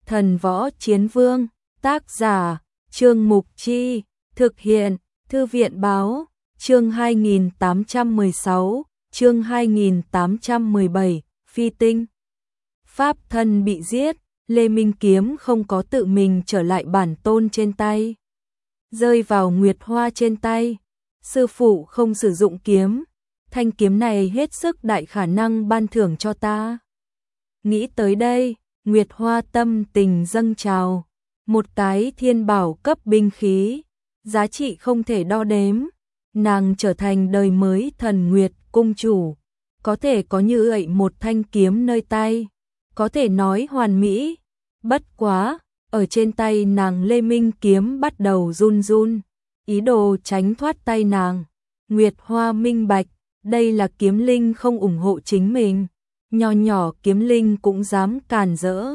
Thần Võ Chiến Vương, tác giả, Trương Mục Chi, thực hiện, Thư viện Báo, chương 2816, chương 2817, Phi Tinh. Pháp thân bị giết, Lê Minh Kiếm không có tự mình trở lại bản tôn trên tay. Rơi vào Nguyệt Hoa trên tay, sư phụ không sử dụng kiếm, thanh kiếm này hết sức đại khả năng ban thưởng cho ta. Nghĩ tới đây, Nguyệt Hoa tâm tình dâng trào, một cái thiên bảo cấp binh khí, giá trị không thể đo đếm, nàng trở thành đời mới Thần Nguyệt cung chủ, có thể có như vậy một thanh kiếm nơi tay, có thể nói hoàn mỹ, bất quá, ở trên tay nàng Lê Minh Kiếm bắt đầu run run, ý đồ tránh thoát tay nàng. Nguyệt Hoa minh bạch, đây là kiếm linh không ủng hộ chính mình, nho nhỏ kiếm linh cũng dám càn rỡ.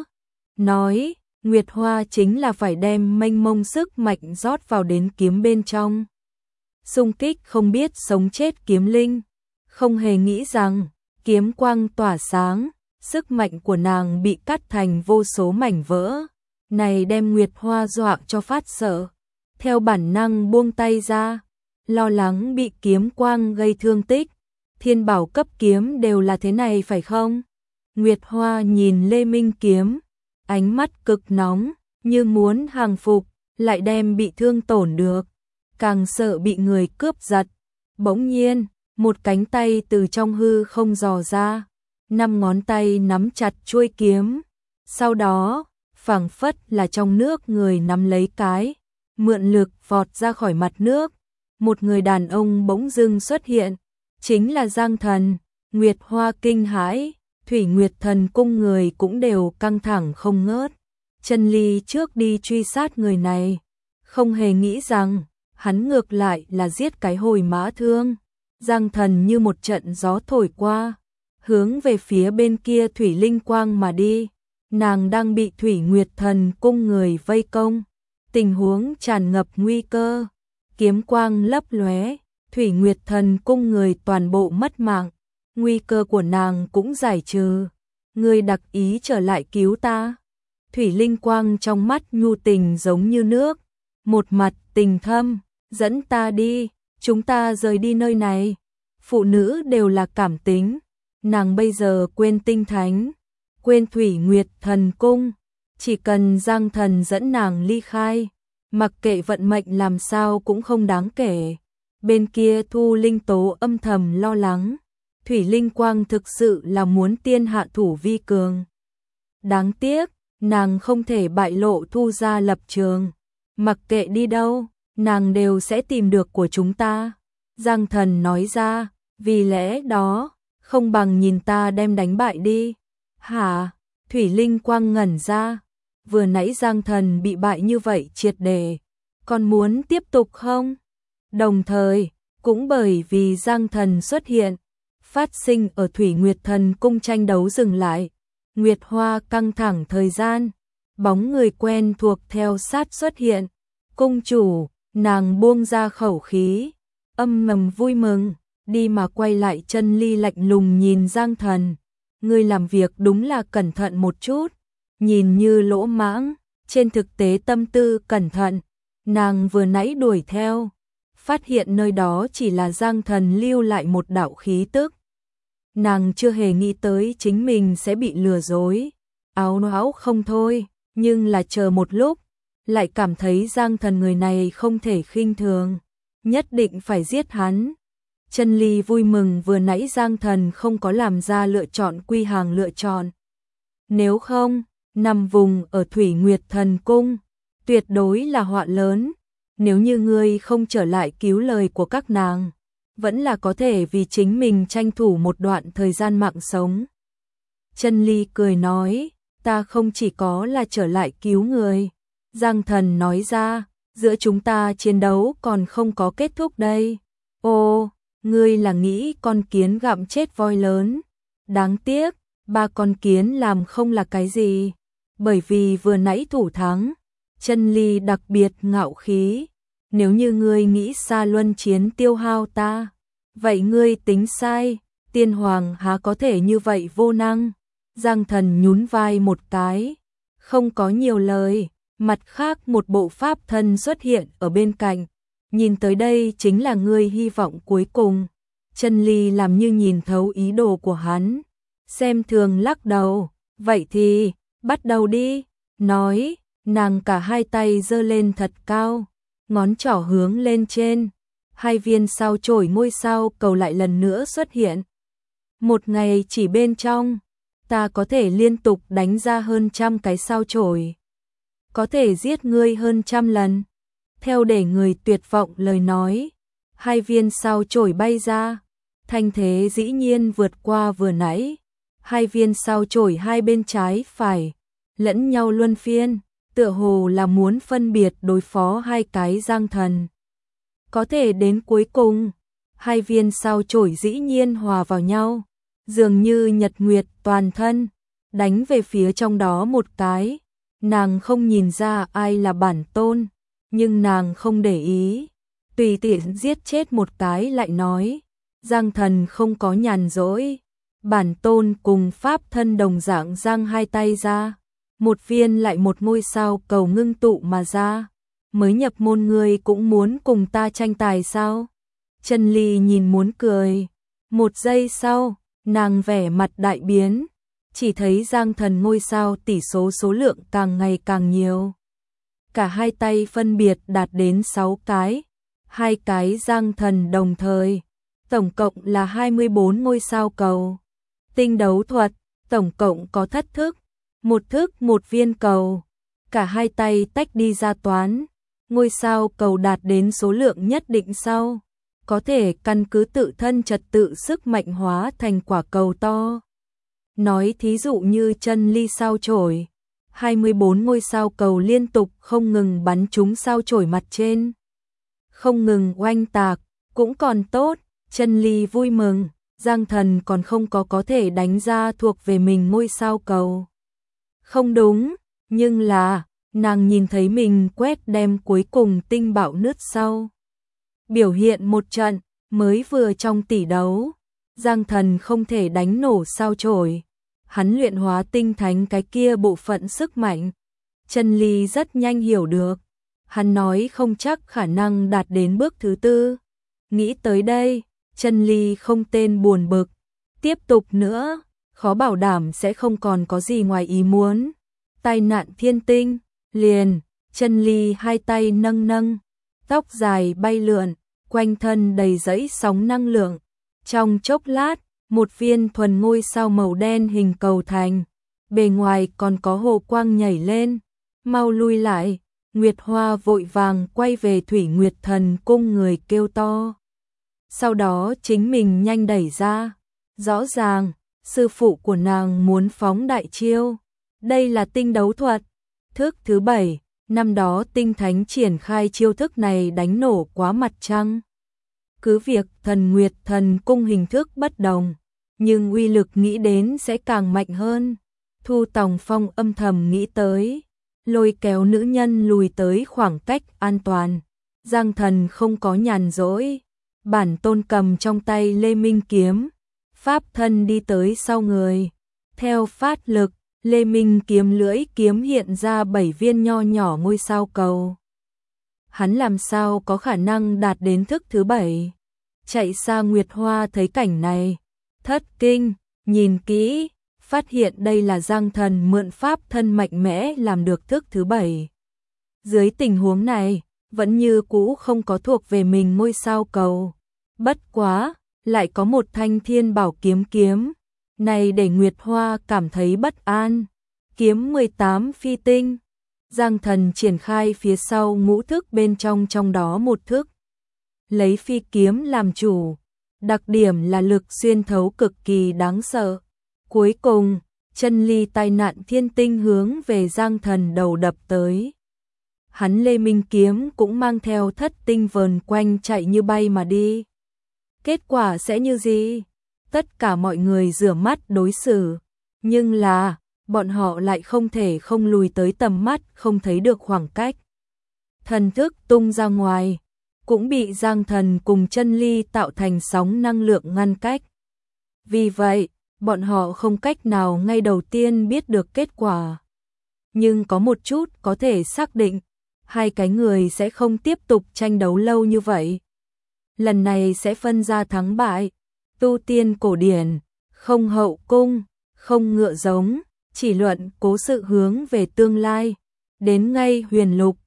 Nói, Nguyệt Hoa chính là phải đem mênh mông sức mạnh rót vào đến kiếm bên trong. Xung kích không biết sống chết kiếm linh, không hề nghĩ rằng, kiếm quang tỏa sáng, sức mạnh của nàng bị cắt thành vô số mảnh vỡ. Này đem Nguyệt Hoa dọa cho phát sợ, theo bản năng buông tay ra, lo lắng bị kiếm quang gây thương tích. Thiên bảo cấp kiếm đều là thế này phải không? Nguyệt Hoa nhìn Lê Minh Kiếm, ánh mắt cực nóng, như muốn hàng phục, lại đem bị thương tổn được, càng sợ bị người cướp giật. Bỗng nhiên, một cánh tay từ trong hư không dò ra, 5 ngón tay nắm chặt chuôi kiếm, sau đó, phảng phất là trong nước người nắm lấy cái, mượn lực vọt ra khỏi mặt nước. Một người đàn ông bỗng dưng xuất hiện, chính là Giang Thần. Nguyệt Hoa kinh hãi, Thủy Nguyệt Thần cung người cũng đều căng thẳng không ngớt. Chân Ly trước đi truy sát người này, không hề nghĩ rằng, hắn ngược lại là giết cái hồi mã thương. Giang Thần như một trận gió thổi qua, hướng về phía bên kia Thủy Linh Quang mà đi. Nàng đang bị Thủy Nguyệt Thần cung người vây công, tình huống tràn ngập nguy cơ, kiếm quang lấp lóe, Thủy Nguyệt Thần cung người toàn bộ mất mạng, nguy cơ của nàng cũng giải trừ. Người đặc ý trở lại cứu ta. Thủy Linh Quang trong mắt nhu tình giống như nước, một mặt tình thâm, dẫn ta đi, chúng ta rời đi nơi này. Phụ nữ đều là cảm tính, nàng bây giờ quên tinh thánh, quên Thủy Nguyệt Thần cung, chỉ cần Giang Thần dẫn nàng ly khai, mặc kệ vận mệnh làm sao cũng không đáng kể. Bên kia Thu Linh Tố âm thầm lo lắng, Thủy Linh Quang thực sự là muốn tiên hạ thủ vi cường. Đáng tiếc, nàng không thể bại lộ Thu gia lập trường, mặc kệ đi đâu, nàng đều sẽ tìm được của chúng ta. Giang Thần nói ra, vì lẽ đó, không bằng nhìn ta đem đánh bại đi. Hả? Thủy Linh Quang ngẩn ra, vừa nãy Giang Thần bị bại như vậy triệt để, còn muốn tiếp tục không? Đồng thời, cũng bởi vì Giang Thần xuất hiện, phát sinh ở Thủy Nguyệt Thần cung tranh đấu dừng lại. Nguyệt Hoa căng thẳng thời gian, bóng người quen thuộc theo sát xuất hiện. Cung chủ, nàng buông ra khẩu khí, âm thầm vui mừng, đi mà quay lại. Chân Ly lạnh lùng nhìn Giang Thần, ngươi làm việc đúng là cẩn thận một chút, nhìn như lỗ mãng, trên thực tế tâm tư cẩn thận. Nàng vừa nãy đuổi theo, phát hiện nơi đó chỉ là Giang Thần lưu lại một đạo khí tức. Nàng chưa hề nghĩ tới chính mình sẽ bị lừa dối, áo não không thôi, nhưng là chờ một lúc, lại cảm thấy Giang Thần người này không thể khinh thường, nhất định phải giết hắn. Chân Ly vui mừng vừa nãy Giang Thần không có làm ra lựa chọn quy hàng lựa chọn. Nếu không, nằm vùng ở Thủy Nguyệt Thần cung, tuyệt đối là họa lớn. Nếu như ngươi không trở lại cứu lời của các nàng, vẫn là có thể vì chính mình tranh thủ một đoạn thời gian mạng sống. Chân Ly cười nói, ta không chỉ có là trở lại cứu người. Giang Thần nói ra, giữa chúng ta chiến đấu còn không có kết thúc đây. Ô, ngươi là nghĩ con kiến gặm chết voi lớn. Đáng tiếc, 3 con kiến làm không là cái gì. Bởi vì vừa nãy thủ thắng, Chân Ly đặc biệt ngạo khí. Nếu như ngươi nghĩ xa luân chiến tiêu hao ta, vậy ngươi tính sai, tiên hoàng há có thể như vậy vô năng. Giang Thần nhún vai một cái, không có nhiều lời, mặt khác một bộ pháp thân xuất hiện ở bên cạnh, nhìn tới đây chính là ngươi hy vọng cuối cùng. Chân Ly làm như nhìn thấu ý đồ của hắn, xem thường lắc đầu, vậy thì, bắt đầu đi, nói, nàng cả hai tay giơ lên thật cao, ngón trỏ hướng lên trên, hai viên sao chổi ngôi sao cầu lại lần nữa xuất hiện. Một ngày chỉ bên trong, ta có thể liên tục đánh ra hơn 100 cái sao chổi, có thể giết ngươi hơn 100 lần. Theo để người tuyệt vọng lời nói, hai viên sao chổi bay ra, thanh thế dĩ nhiên vượt qua vừa nãy. Hai viên sao chổi hai bên trái phải, lẫn nhau luân phiên, tựa hồ là muốn phân biệt đối phó hai cái Giang Thần. Có thể đến cuối cùng, hai viên sao chổi dĩ nhiên hòa vào nhau, dường như nhật nguyệt toàn thân, đánh về phía trong đó một cái. Nàng không nhìn ra ai là bản tôn, nhưng nàng không để ý, tùy tiện giết chết một cái lại nói, Giang Thần không có nhàn rỗi. Bản tôn cùng pháp thân đồng dạng giang hai tay ra, một viên lại một ngôi sao cầu ngưng tụ mà ra. Mới nhập môn ngươi cũng muốn cùng ta tranh tài sao? Chân Ly nhìn muốn cười. Một giây sau, nàng vẻ mặt đại biến, chỉ thấy Giang Thần ngôi sao tỷ số số lượng càng ngày càng nhiều. Cả hai tay phân biệt đạt đến 6 cái, hai cái Giang Thần đồng thời, tổng cộng là 24 ngôi sao cầu. Tinh đấu thuật, tổng cộng có thất thức, một thức một viên cầu, cả hai tay tách đi ra toán, ngôi sao cầu đạt đến số lượng nhất định sau, có thể căn cứ tự thân trật tự sức mạnh hóa thành quả cầu to. Nói thí dụ như Chân Ly sao chổi, 24 ngôi sao cầu liên tục không ngừng bắn trúng sao chổi mặt trên, không ngừng oanh tạc, cũng còn tốt, Chân Ly vui mừng. Giang Thần còn không có thể đánh ra thuộc về mình ngôi sao cầu. Không đúng, nhưng là, nàng nhìn thấy mình quét đem cuối cùng tinh bạo nứt sau. Biểu hiện một trận, mới vừa trong tỷ đấu, Giang Thần không thể đánh nổ sao chổi. Hắn luyện hóa tinh thánh cái kia bộ phận sức mạnh. Chân Ly rất nhanh hiểu được. Hắn nói không chắc khả năng đạt đến bước thứ 4. Nghĩ tới đây, Chân Ly không tên buồn bực, tiếp tục nữa, khó bảo đảm sẽ không còn có gì ngoài ý muốn. Tai nạn thiên tinh, liền, Chân Ly hai tay nâng nâng, tóc dài bay lượn, quanh thân đầy dãy sóng năng lượng. Trong chốc lát, một viên thuần ngôi sao màu đen hình cầu thành, bề ngoài còn có hồ quang nhảy lên, mau lui lại. Nguyệt Hoa vội vàng quay về Thủy Nguyệt Thần cung người kêu to. Sau đó chính mình nhanh đẩy ra, rõ ràng, sư phụ của nàng muốn phóng đại chiêu. Đây là tinh đấu thuật, thức thứ 7, năm đó tinh thánh triển khai chiêu thức này đánh nổ quá mặt trăng. Cứ việc Thần Nguyệt Thần cung hình thức bất đồng, nhưng uy lực nghĩ đến sẽ càng mạnh hơn. Thu Tòng Phong âm thầm nghĩ tới, lôi kéo nữ nhân lùi tới khoảng cách an toàn. Giang Thần không có nhàn rỗi. Bản tôn cầm trong tay Lê Minh kiếm, pháp thân đi tới sau người. Theo phát lực, Lê Minh kiếm lưỡi kiếm hiện ra 7 viên nho nhỏ ngôi sao cầu. Hắn làm sao có khả năng đạt đến thức thứ 7? Chạy xa Nguyệt Hoa thấy cảnh này, thất kinh, nhìn kỹ, phát hiện đây là Giang Thần mượn pháp thân mạnh mẽ làm được thức thứ 7. Dưới tình huống này, vẫn như cũ không có thuộc về mình ngôi sao cầu. Bất quá, lại có một thanh thiên bảo kiếm, này để Nguyệt Hoa cảm thấy bất an. Kiếm 18 phi tinh, Giang Thần triển khai phía sau ngũ thức bên trong đó một thức. Lấy phi kiếm làm chủ, đặc điểm là lực xuyên thấu cực kỳ đáng sợ. Cuối cùng, Chân Ly tai nạn thiên tinh hướng về Giang Thần đầu đập tới. Hắn Lê Minh kiếm cũng mang theo thất tinh vờn quanh chạy như bay mà đi. Kết quả sẽ như gì? Tất cả mọi người rửa mắt đối xử, nhưng là, bọn họ lại không thể không lùi tới tầm mắt, không thấy được khoảng cách. Thần thức tung ra ngoài, cũng bị Giang Thần cùng Chân Ly tạo thành sóng năng lượng ngăn cách. Vì vậy, bọn họ không cách nào ngay đầu tiên biết được kết quả. nhưng có một chút có thể xác định, hai cái người sẽ không tiếp tục tranh đấu lâu như vậy. Lần này sẽ phân ra thắng bại, tu tiên cổ điển, không hậu cung, không ngựa giống, chỉ luận cố sự hướng về tương lai. Đến ngay huyền lục,